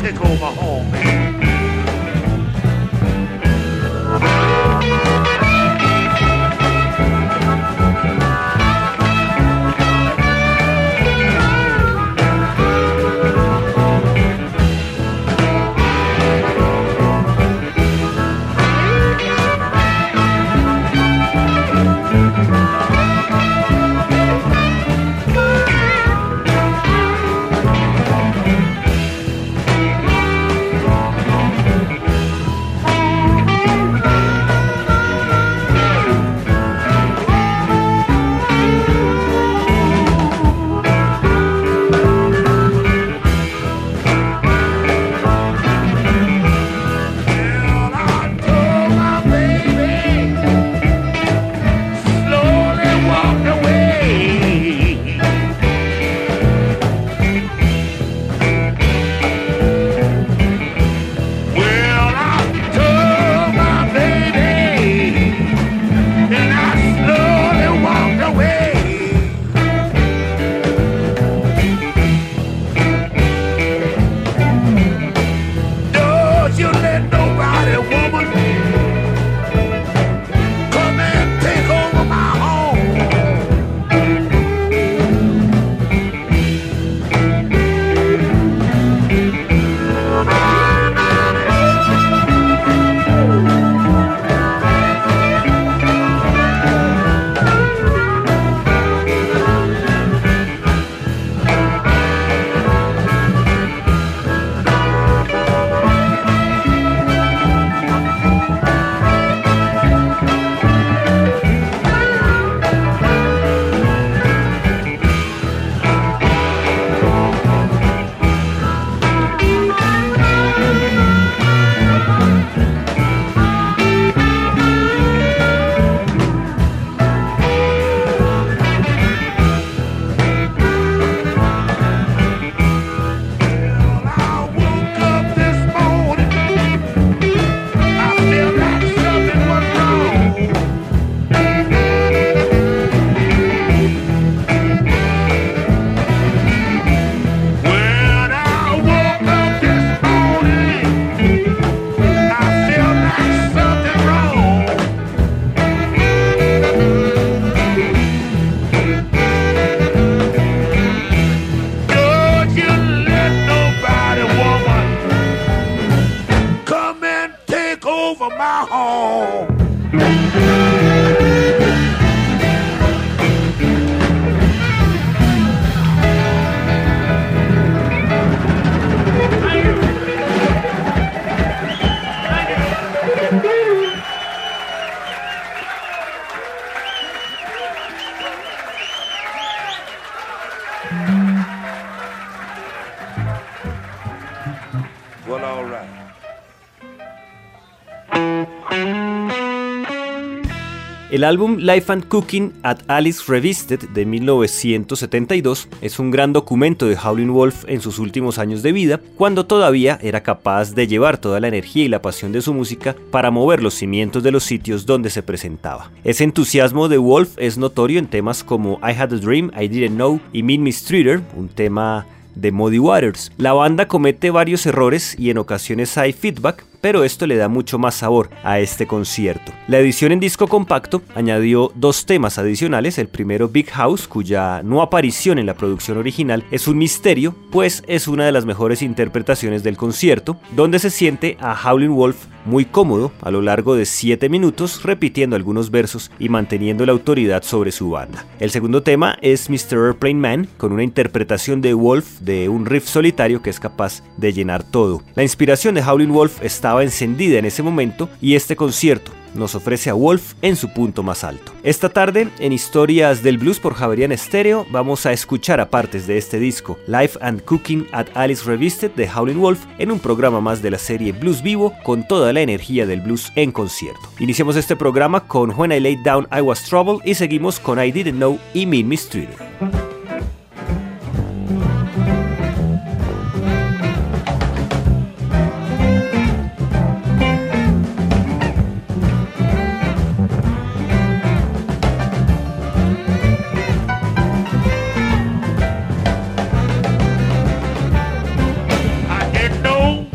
take over home, man. Well, all right. El álbum Life and Cooking at Alice Revisited de 1972 es un gran documento de Howlin' Wolf en sus últimos años de vida, cuando todavía era capaz de llevar toda la energía y la pasión de su música para mover los cimientos de los sitios donde se presentaba. Ese entusiasmo de Wolf es notorio en temas como I Had a Dream, I Didn't Know y Mean Mistreater, un tema de Muddy Waters. La banda comete varios errores y en ocasiones hay feedback, pero esto le da mucho más sabor a este concierto. La edición en disco compacto añadió 2 temas adicionales, el primero Big House, cuya no aparición en la producción original es un misterio, pues es una de las mejores interpretaciones del concierto, donde se siente a Howlin' Wolf muy cómodo a lo largo de 7 minutos, repitiendo algunos versos y manteniendo la autoridad sobre su banda. El segundo tema es Mr. Airplane Man, con una interpretación de Wolf de un riff solitario que es capaz de llenar todo. La inspiración de Howlin' Wolf estaba encendida en ese momento y este concierto nos ofrece a Wolf en su punto más alto. Esta tarde, en Historias del Blues por Javerian Estéreo, vamos a escuchar a partes de este disco, Life and Cooking at Alice Revisited de Howlin' Wolf, en un programa más de la serie Blues Vivo, con toda la energía del blues en concierto. Iniciamos este programa con When I Laid Down I Was Trouble y seguimos con I Didn't Know y Mean Mistreater. Know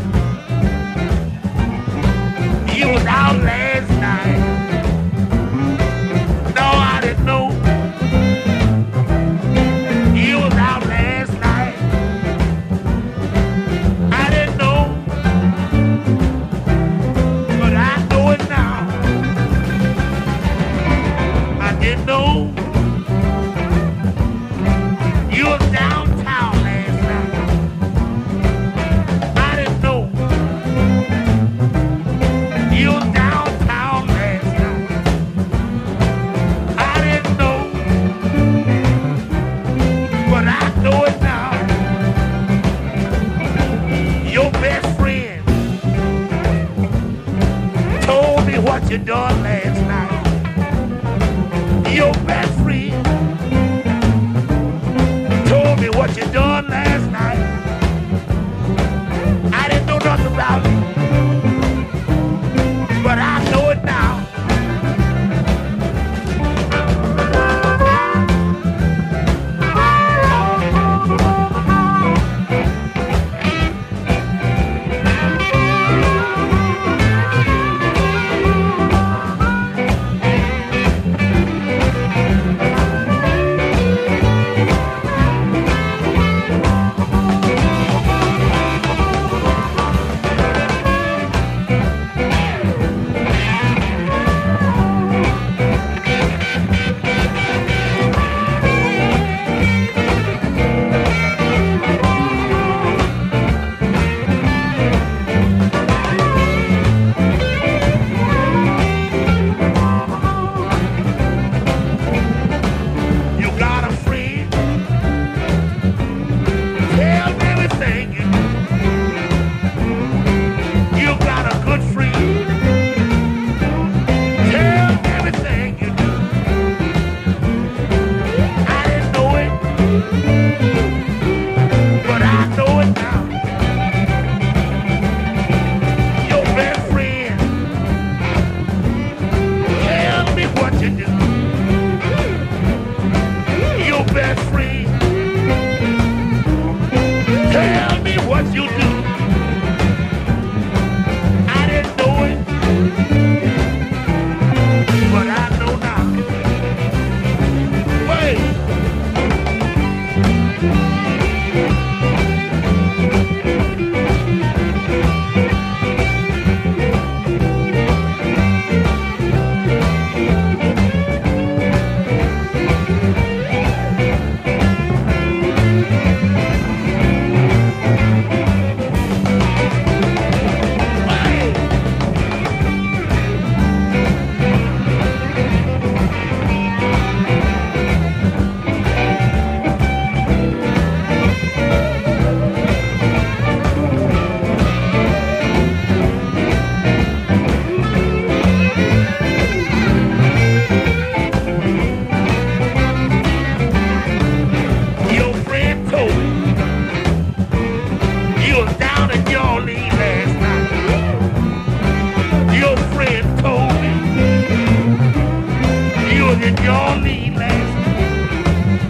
leave last night.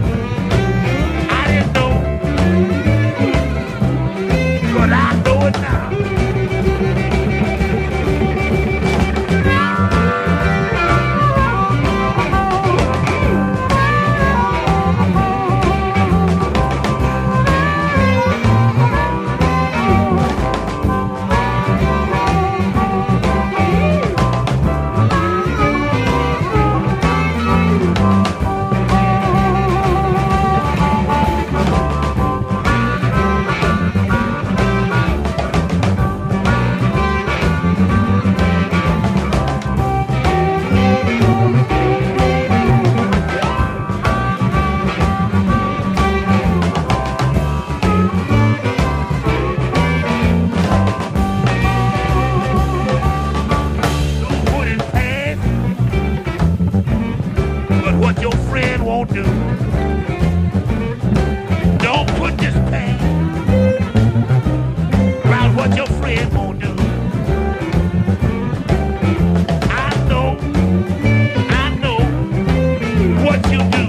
I didn't know, but I know it now. What your friend won't do. Don't put this pain around what your friend won't do. I know what you do.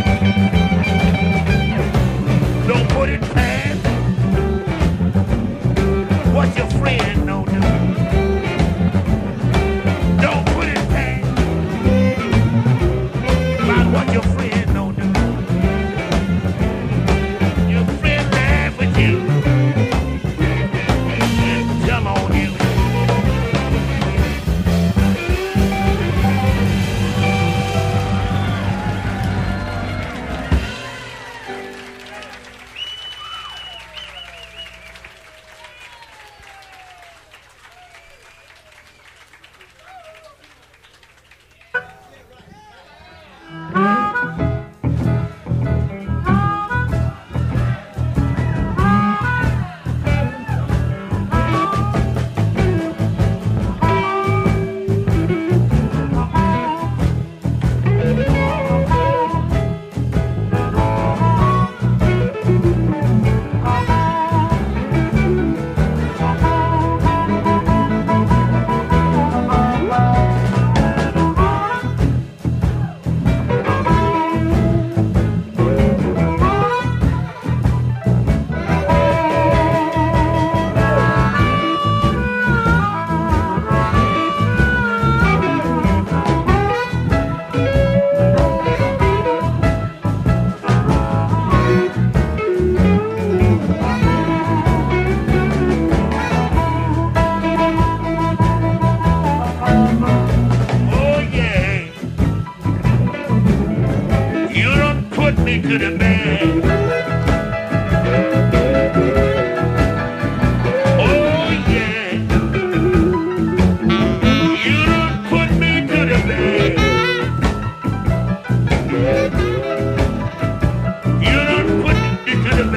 Don't put it past what your friend don't do. Don't put it past what your friend don't do. Your friend laugh with you and tell on you. To the bed. Oh yeah, you done put me to the bed. You done put me to the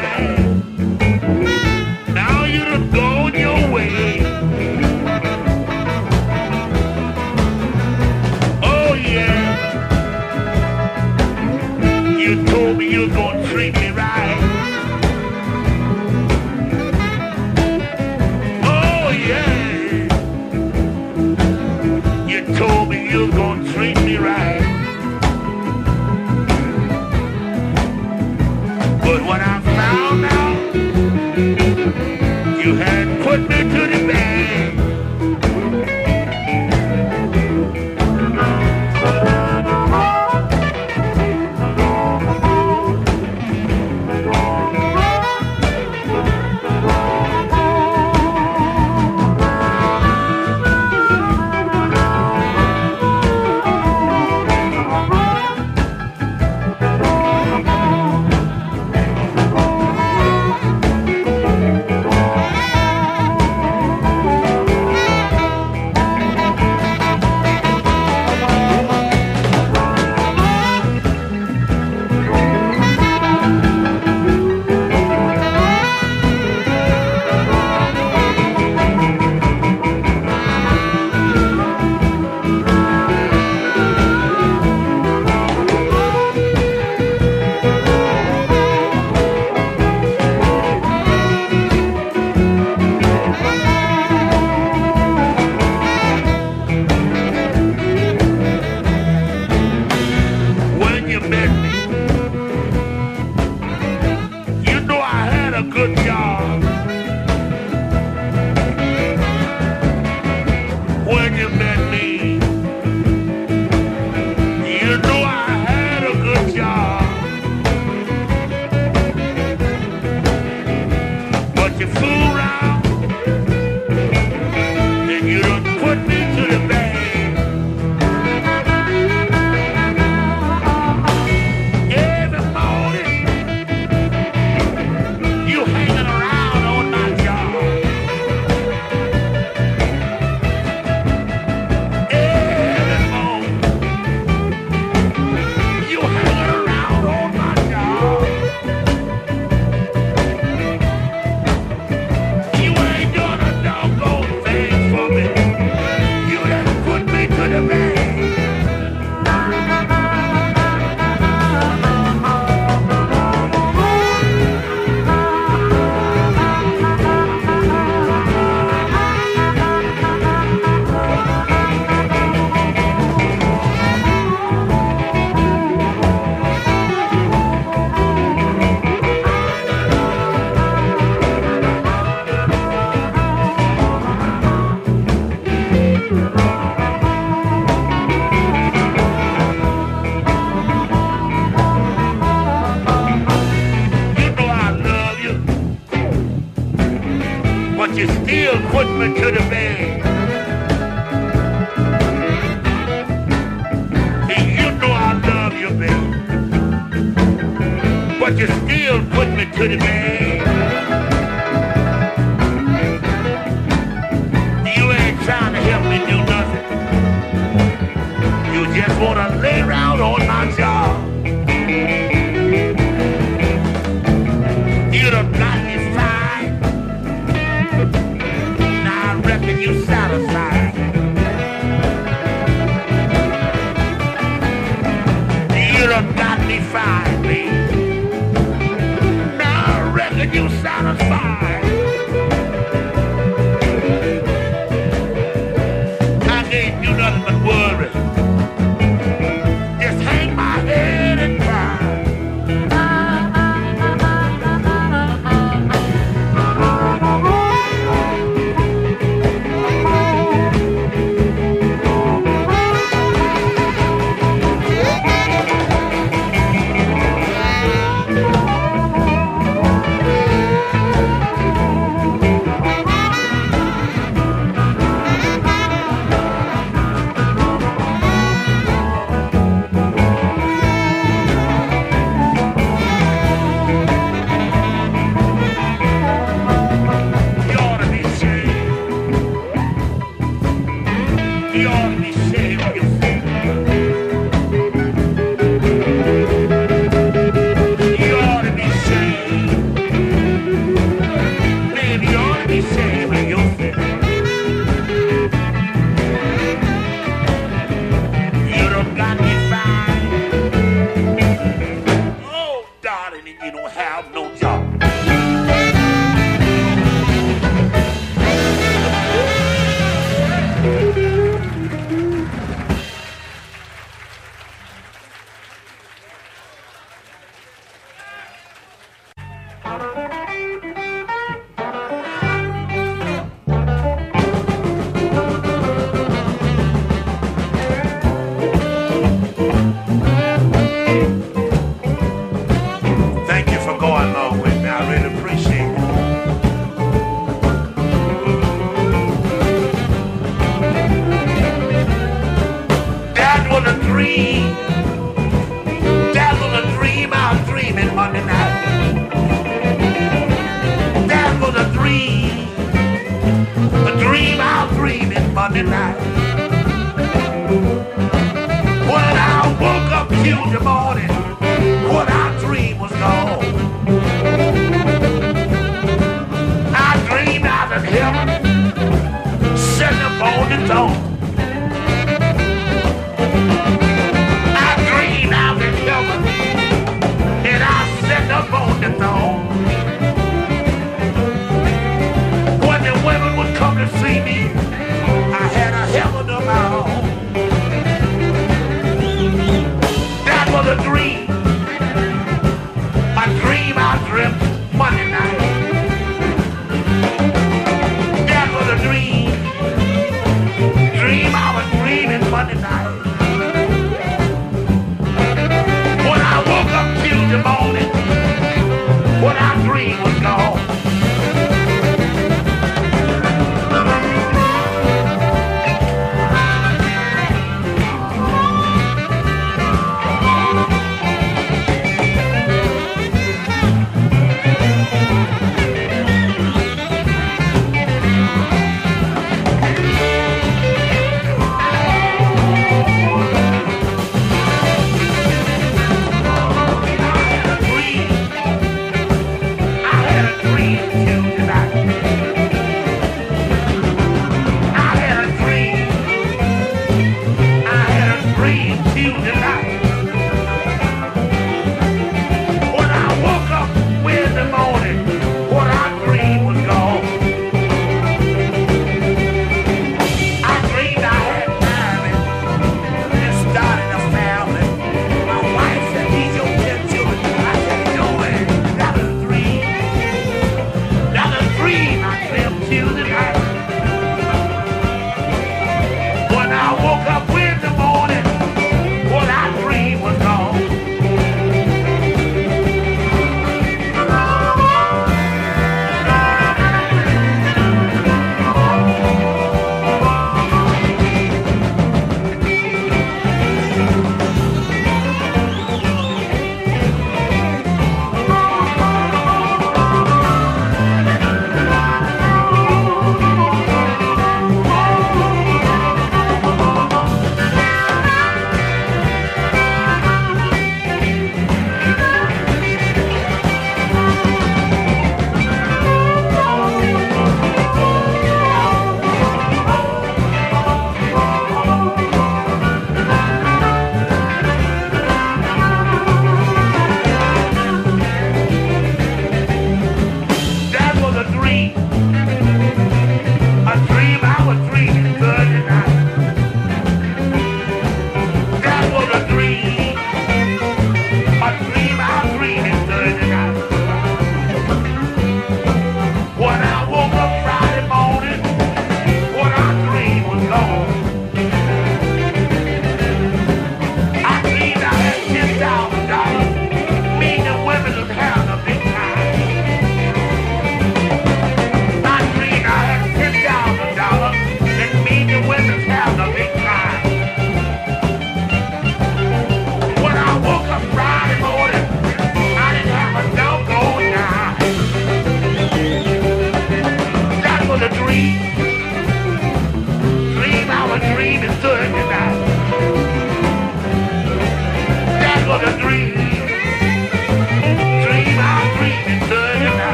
bed. Now you done gone your way. Oh yeah. You told me you were gonna treat me right. Oh yeah. You told me you were gonna treat me right. But when I found out you had put me to the bed, put me to the bed. And you know I love you, baby. But you still put me to the bed. You ain't trying to help me do nothing. You just want to lay around on my job. You done got me fine. Now I reckon you satisfied. You done got me fine, baby. Now I reckon you satisfied. I can't do nothing but worry. Just hang my head and cry.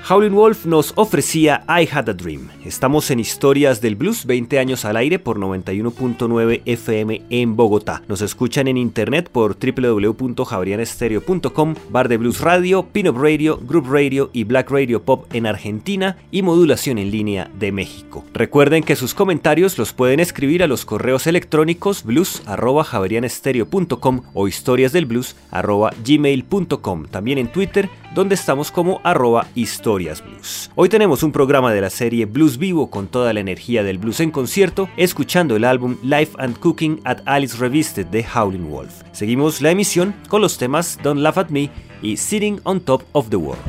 Howlin' Wolf nos ofrecía I Had a Dream. Estamos en Historias del Blues, 20 años al aire por 91.9 FM en Bogotá. Nos escuchan en internet por www.javerianestereo.com, Bar de Blues Radio, Pin-Up Radio, Group Radio y Black Radio Pop en Argentina y Modulación en Línea de México. Recuerden que sus comentarios los pueden escribir a los correos electrónicos blues@javerianestereo.com o historiasdelblues@gmail.com. También en Twitter, donde estamos como @historiasblues. Hoy tenemos un programa de la serie Blues Vivo con toda la energía del blues en concierto, escuchando el álbum Life and Cooking at Alice Revisited de Howlin' Wolf. Seguimos la emisión con los temas Don't Laugh at Me y Sitting on Top of the World.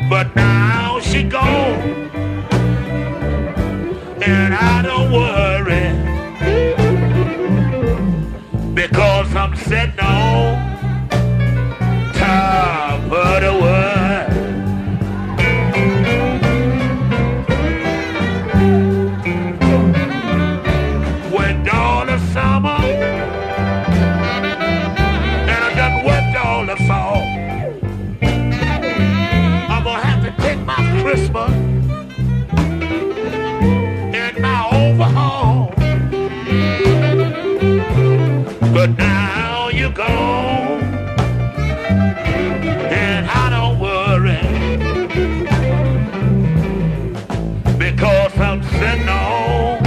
But now she gone, and I don't worry, because I'm sitting on top of the world. Went all the summer, and I done worked all the fall. I'm gonna have to take my Christmas and my overhaul. But now you're gone, and I don't worry, because I'm sitting on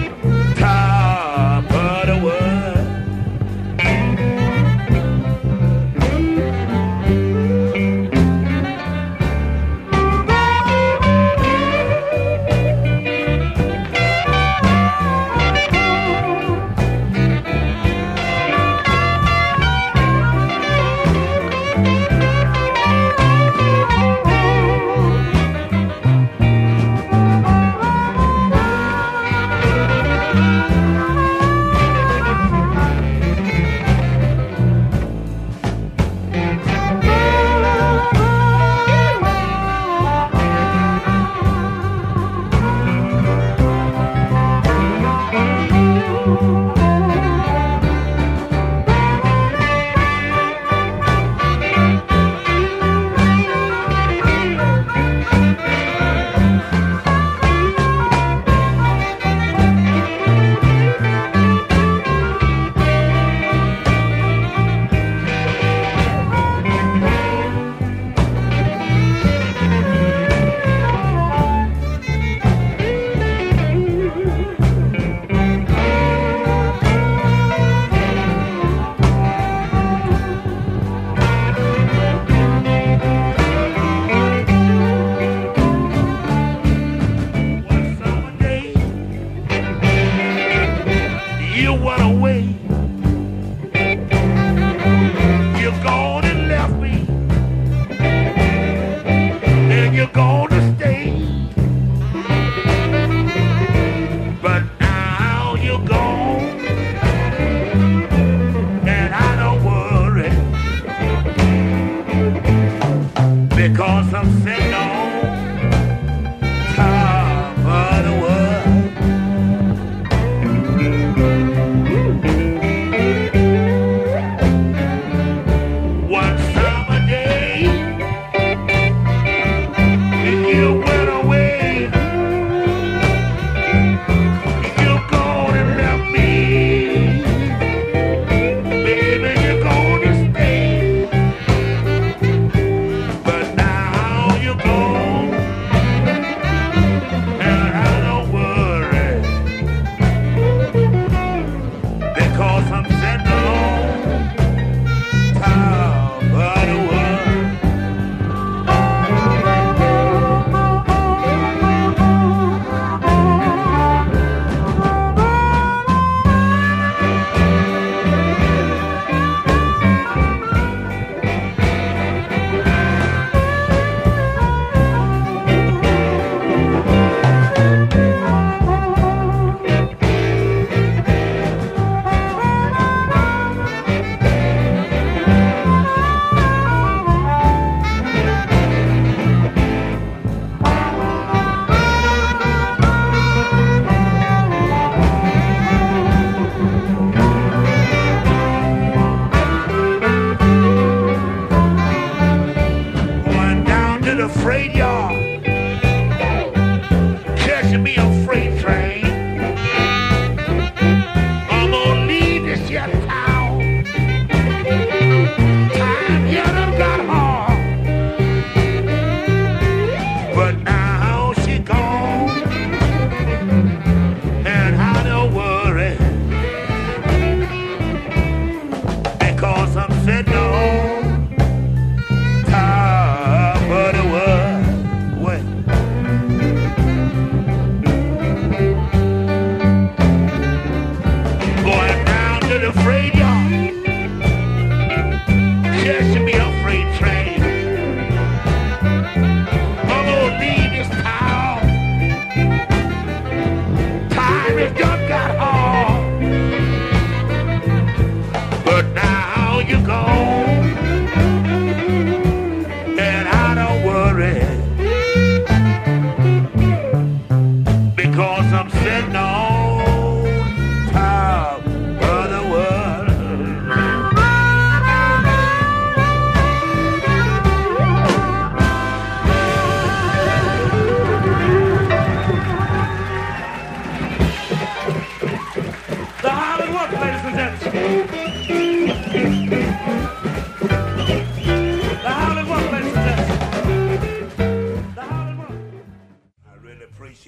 top of the world. You went away. You're gone and left me, and you're gone to stay. But now you're gone, and I don't worry, because I'm sitting on top of the world. Freight yard, catching me a freight train. I'm gonna leave this here town. Time here done got hard, but now she gone, and I don't worry, because I'm sitting on top of the world.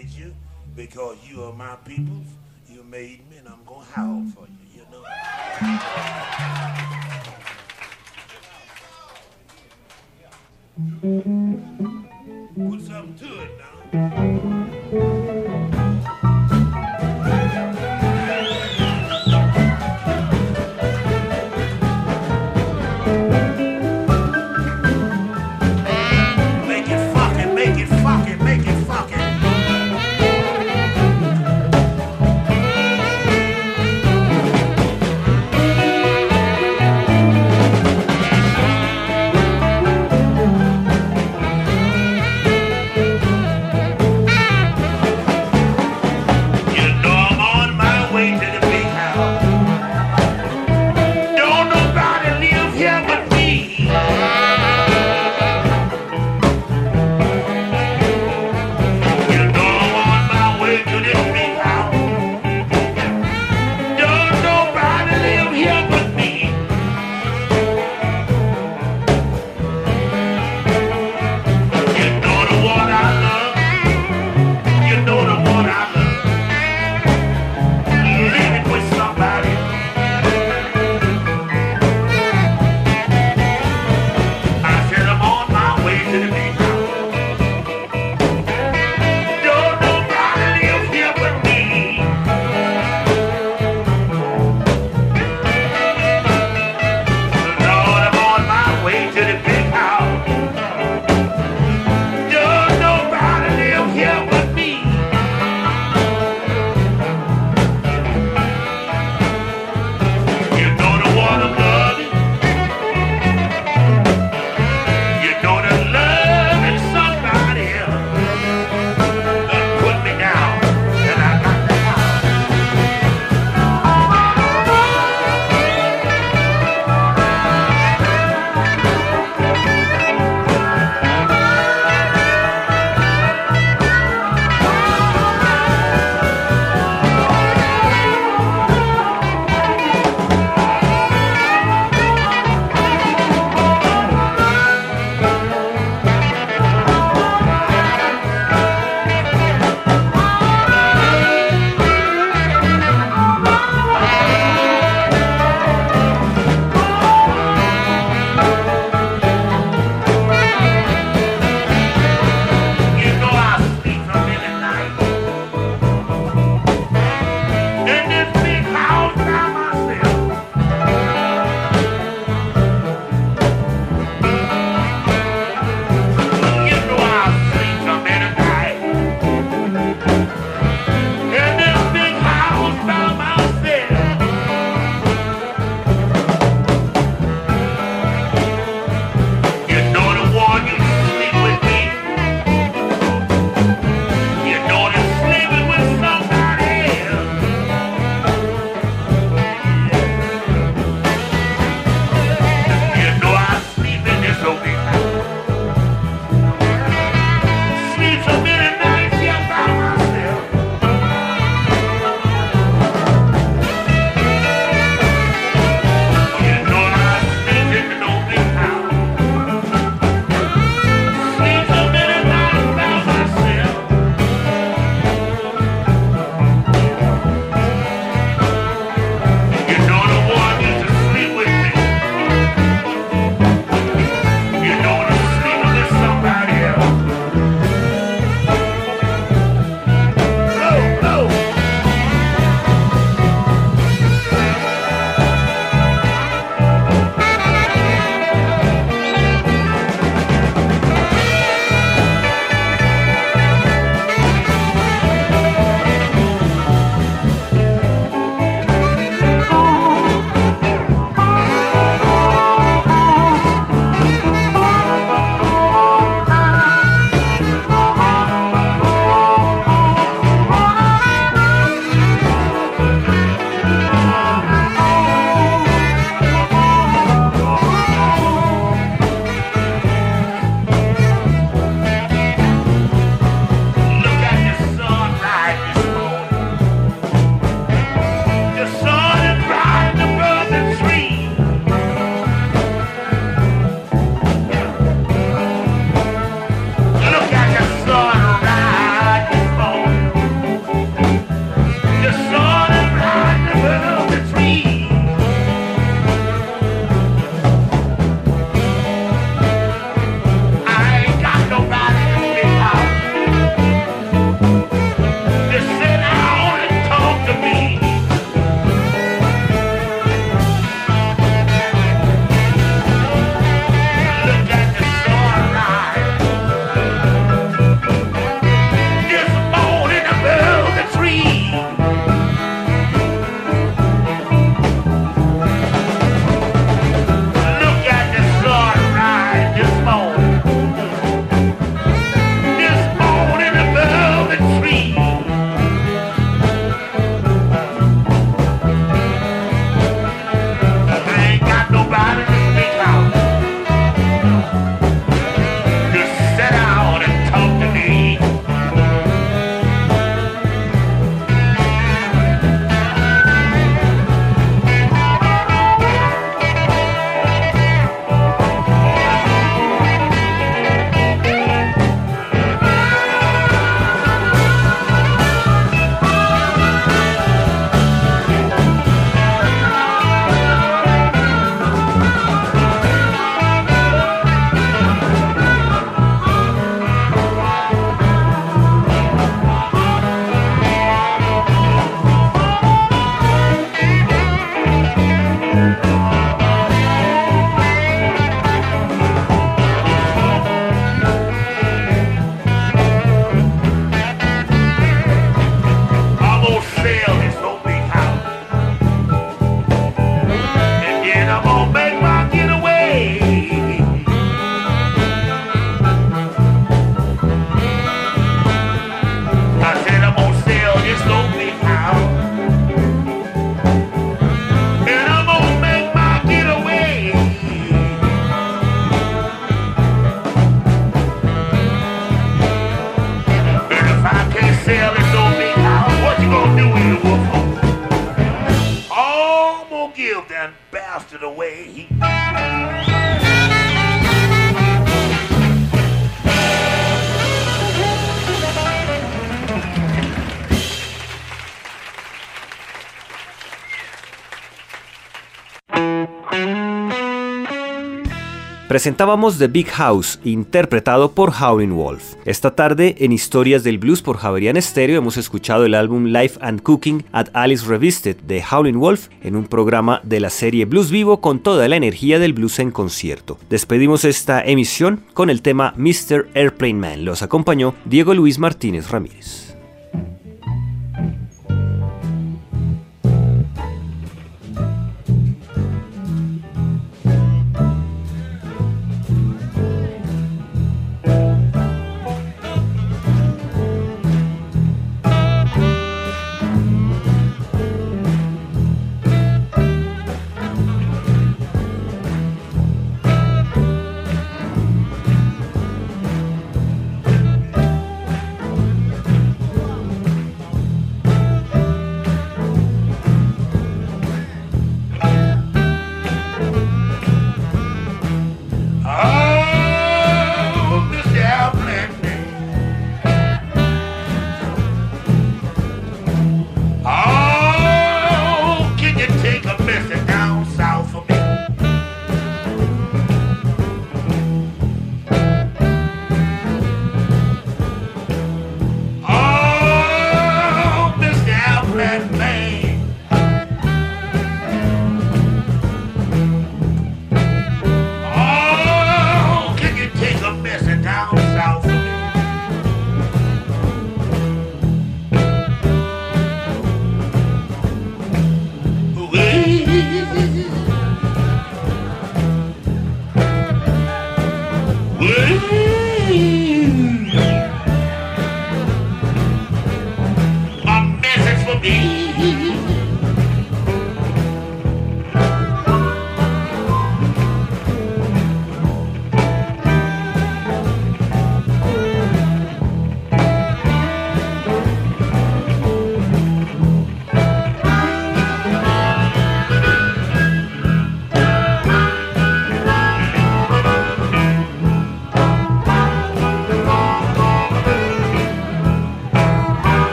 appreciate you because you are my peoples. You made me, and I'm gonna howl for you. You know. Put something to it now. wasted away. Presentábamos The Big House, interpretado por Howlin' Wolf. Esta tarde, en Historias del Blues por Javerian Stereo, hemos escuchado el álbum Life and Cooking at Alice Revisited de Howlin' Wolf en un programa de la serie Blues Vivo con toda la energía del blues en concierto. Despedimos esta emisión con el tema Mr. Airplane Man. Los acompañó Diego Luis Martínez Ramírez.